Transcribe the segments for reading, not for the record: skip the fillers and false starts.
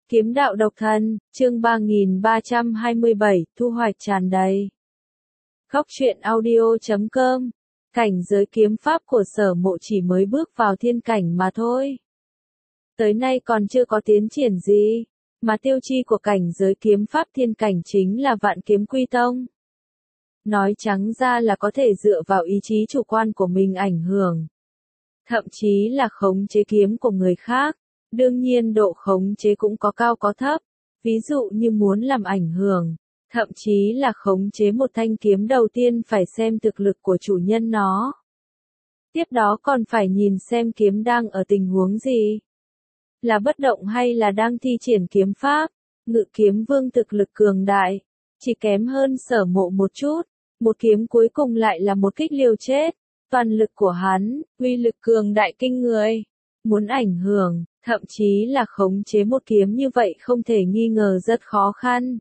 Kiếm đạo độc thân, chương 3327, thu hoạch tràn đầy. Góc truyện audio.com. Cảnh giới kiếm pháp của Sở Mộ chỉ mới bước vào thiên cảnh mà thôi. Tới nay còn chưa có tiến triển gì, mà tiêu chi của cảnh giới kiếm pháp thiên cảnh chính là Vạn Kiếm Quy Tông. Nói trắng ra là có thể dựa vào ý chí chủ quan của mình ảnh hưởng, thậm chí là khống chế kiếm của người khác. Đương nhiên độ khống chế cũng có cao có thấp, ví dụ như muốn làm ảnh hưởng, thậm chí là khống chế một thanh kiếm đầu tiên phải xem thực lực của chủ nhân nó. Tiếp đó còn phải nhìn xem kiếm đang ở tình huống gì. Là bất động hay là đang thi triển kiếm pháp. Ngự Kiếm Vương thực lực cường đại, chỉ kém hơn Sở Mộ một chút, một kiếm cuối cùng lại là một kích liều chết. Toàn lực của hắn, uy lực cường đại kinh người. Muốn ảnh hưởng, thậm chí là khống chế một kiếm như vậy không thể nghi ngờ rất khó khăn.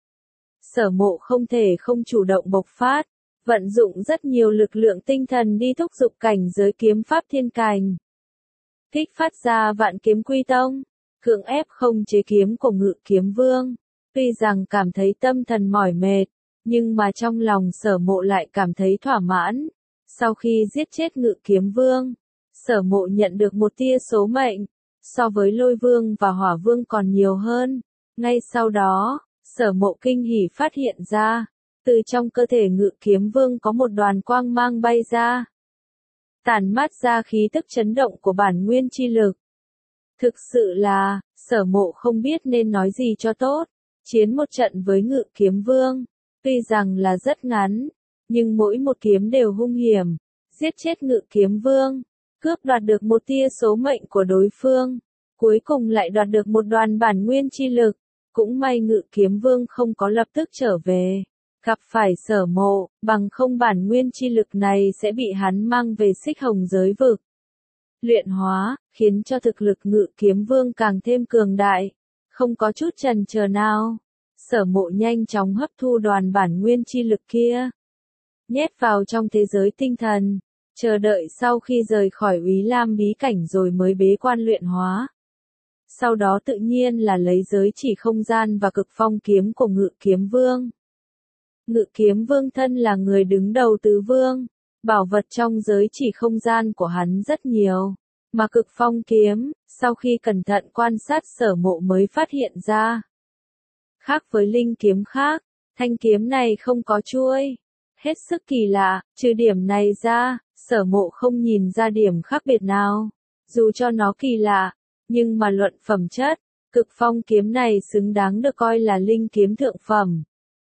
Sở Mộ không thể không chủ động bộc phát, vận dụng rất nhiều lực lượng tinh thần đi thúc giục cảnh giới kiếm pháp thiên cảnh. Kích phát ra Vạn Kiếm Quy Tông, cưỡng ép không chế kiếm của Ngự Kiếm Vương. Tuy rằng cảm thấy tâm thần mỏi mệt, nhưng mà trong lòng Sở Mộ lại cảm thấy thỏa mãn. Sau khi giết chết Ngự Kiếm Vương, Sở Mộ nhận được một tia số mệnh, so với Lôi Vương và Hỏa Vương còn nhiều hơn. Ngay sau đó, Sở Mộ kinh hỉ phát hiện ra, từ trong cơ thể Ngự Kiếm Vương có một đoàn quang mang bay ra, tản mát ra khí tức chấn động của bản nguyên chi lực. Thực sự là, Sở Mộ không biết nên nói gì cho tốt. Chiến một trận với Ngự Kiếm Vương, tuy rằng là rất ngắn, nhưng mỗi một kiếm đều hung hiểm. Giết chết Ngự Kiếm Vương, cướp đoạt được một tia số mệnh của đối phương, cuối cùng lại đoạt được một đoàn bản nguyên chi lực. Cũng may Ngự Kiếm Vương không có lập tức trở về, gặp phải Sở Mộ, bằng không bản nguyên chi lực này sẽ bị hắn mang về Xích Hồng giới vực. Luyện hóa, khiến cho thực lực Ngự Kiếm Vương càng thêm cường đại, không có chút chần chờ nào. Sở Mộ nhanh chóng hấp thu đoàn bản nguyên chi lực kia, nhét vào trong thế giới tinh thần, chờ đợi sau khi rời khỏi Úy Lam bí cảnh rồi mới bế quan luyện hóa. Sau đó tự nhiên là lấy giới chỉ không gian và cực phong kiếm của Ngự Kiếm Vương. Ngự Kiếm Vương thân là người đứng đầu tứ vương, bảo vật trong giới chỉ không gian của hắn rất nhiều, mà cực phong kiếm, sau khi cẩn thận quan sát Sở Mộ mới phát hiện ra. Khác với linh kiếm khác, thanh kiếm này không có chuôi. Hết sức kỳ lạ, trừ điểm này ra, Sở Mộ không nhìn ra điểm khác biệt nào. Dù cho nó kỳ lạ, nhưng mà luận phẩm chất, cực phong kiếm này xứng đáng được coi là linh kiếm thượng phẩm.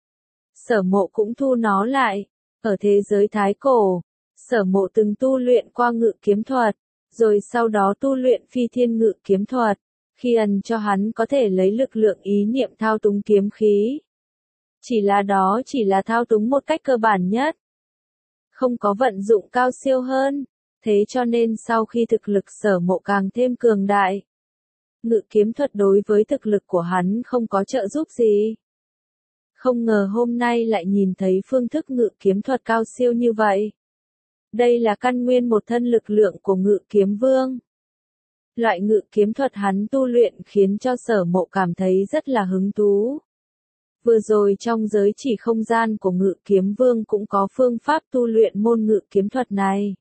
Sở Mộ cũng thu nó lại. Ở thế giới Thái Cổ, Sở Mộ từng tu luyện qua ngự kiếm thuật, rồi sau đó tu luyện phi thiên ngự kiếm thuật, khi ẩn cho hắn có thể lấy lực lượng ý niệm thao túng kiếm khí. Chỉ là đó chỉ là thao túng một cách cơ bản nhất, không có vận dụng cao siêu hơn. Thế cho nên sau khi thực lực Sở Mộ càng thêm cường đại, ngự kiếm thuật đối với thực lực của hắn không có trợ giúp gì. Không ngờ hôm nay lại nhìn thấy phương thức ngự kiếm thuật cao siêu như vậy. Đây là căn nguyên một thân lực lượng của Ngự Kiếm Vương. Loại ngự kiếm thuật hắn tu luyện khiến cho Sở Mộ cảm thấy rất là hứng thú. Vừa rồi trong giới chỉ không gian của Ngự Kiếm Vương cũng có phương pháp tu luyện môn ngự kiếm thuật này.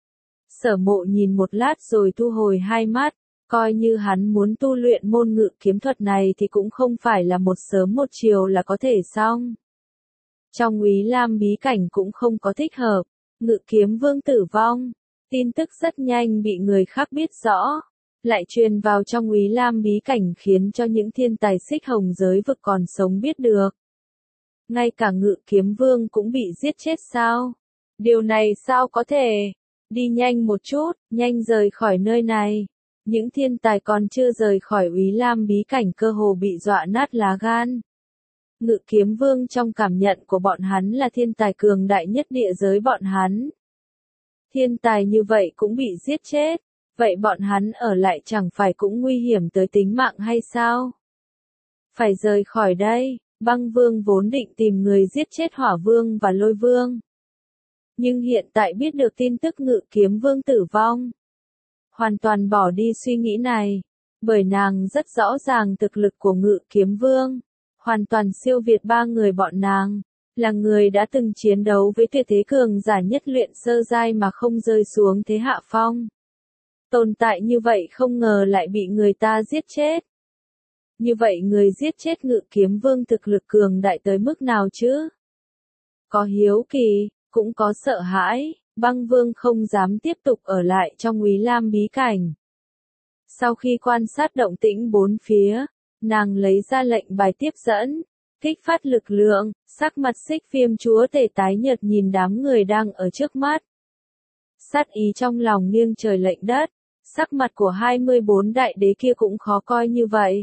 Sở Mộ nhìn một lát rồi thu hồi hai mắt, coi như hắn muốn tu luyện môn ngự kiếm thuật này thì cũng không phải là một sớm một chiều là có thể xong. Trong Úy Lam bí cảnh cũng không có thích hợp, Ngự Kiếm Vương tử vong, tin tức rất nhanh bị người khác biết rõ, lại truyền vào trong Úy Lam bí cảnh khiến cho những thiên tài Xích Hồng giới vực còn sống biết được. Ngay cả Ngự Kiếm Vương cũng bị giết chết sao? Điều này sao có thể? Đi nhanh một chút, nhanh rời khỏi nơi này. Những thiên tài còn chưa rời khỏi Úy Lam bí cảnh cơ hồ bị dọa nát lá gan. Ngự Kiếm Vương trong cảm nhận của bọn hắn là thiên tài cường đại nhất địa giới bọn hắn. Thiên tài như vậy cũng bị giết chết, vậy bọn hắn ở lại chẳng phải cũng nguy hiểm tới tính mạng hay sao? Phải rời khỏi đây. Băng Vương vốn định tìm người giết chết Hỏa Vương và Lôi Vương, nhưng hiện tại biết được tin tức Ngự Kiếm Vương tử vong, hoàn toàn bỏ đi suy nghĩ này. Bởi nàng rất rõ ràng thực lực của Ngự Kiếm Vương, hoàn toàn siêu việt ba người bọn nàng, là người đã từng chiến đấu với tuyệt thế cường giả nhất luyện sơ giai mà không rơi xuống thế hạ phong. Tồn tại như vậy không ngờ lại bị người ta giết chết. Như vậy người giết chết Ngự Kiếm Vương thực lực cường đại tới mức nào chứ? Có hiếu kỳ, cũng có sợ hãi, Băng Vương không dám tiếp tục ở lại trong Úy Lam bí cảnh. Sau khi quan sát động tĩnh bốn phía, nàng lấy ra lệnh bài tiếp dẫn, kích phát lực lượng, sắc mặt Xích Viêm chúa tể tái nhợt nhìn đám người đang ở trước mắt. Sát ý trong lòng nghiêng trời lệch đất, sắc mặt của 24 đại đế kia cũng khó coi như vậy.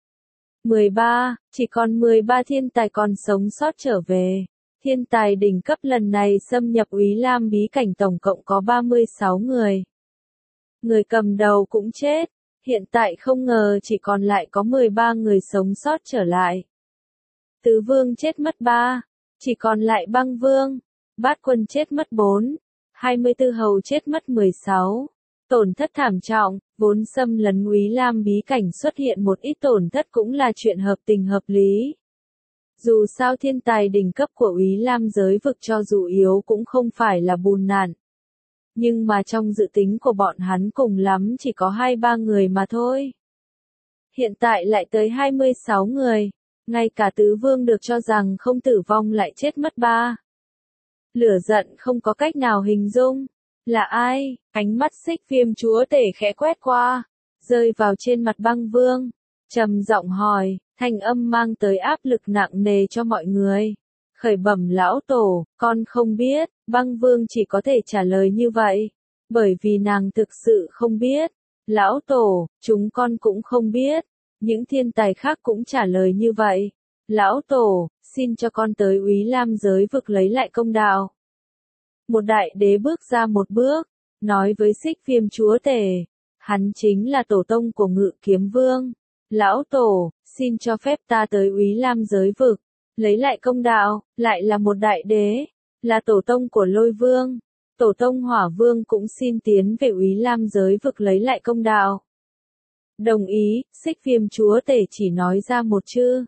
13, chỉ còn 13 thiên tài còn sống sót trở về. Thiên tài đỉnh cấp lần này xâm nhập Úy Lam bí cảnh tổng cộng có 36 người. Người cầm đầu cũng chết, hiện tại không ngờ chỉ còn lại có 13 người sống sót trở lại. Tứ Vương chết mất 3, chỉ còn lại Băng Vương, Bát Quân chết mất 4, 24 hầu chết mất 16. Tổn thất thảm trọng, vốn xâm lấn Úy Lam bí cảnh xuất hiện một ít tổn thất cũng là chuyện hợp tình hợp lý. Dù sao thiên tài đỉnh cấp của Úy Lam giới vực cho dù yếu cũng không phải là bùn nạn. Nhưng mà trong dự tính của bọn hắn cùng lắm chỉ có 2-3 người mà thôi. Hiện tại lại tới 26 người, ngay cả Tứ Vương được cho rằng không tử vong lại chết mất 3. Lửa giận không có cách nào hình dung. Là ai? Ánh mắt Xích Viêm chúa tể khẽ quét qua, rơi vào trên mặt Băng Vương, trầm giọng hỏi, thanh âm mang tới áp lực nặng nề cho mọi người. Khởi bẩm lão tổ, con không biết. Băng Vương chỉ có thể trả lời như vậy, bởi vì nàng thực sự không biết. Lão tổ, chúng con cũng không biết. Những thiên tài khác cũng trả lời như vậy. Lão tổ, xin cho con tới Úy Lam giới vực lấy lại công đạo. Một đại đế bước ra một bước, nói với Xích Viêm chúa tể, hắn chính là tổ tông của Ngự Kiếm Vương. Lão tổ, xin cho phép ta tới Úy Lam giới vực, lấy lại công đạo. Lại là một đại đế, là tổ tông của Lôi Vương. Tổ tông Hỏa Vương cũng xin tiến về Úy Lam giới vực lấy lại công đạo. Đồng ý, Xích Viêm chúa tể chỉ nói ra một chữ.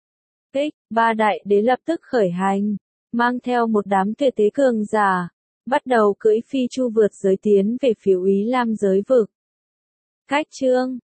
Ba đại đế lập tức khởi hành, mang theo một đám tuyệt thế cường giả, bắt đầu cưỡi phi chu vượt giới tiến về phía Úy Lam giới vực. Cách chương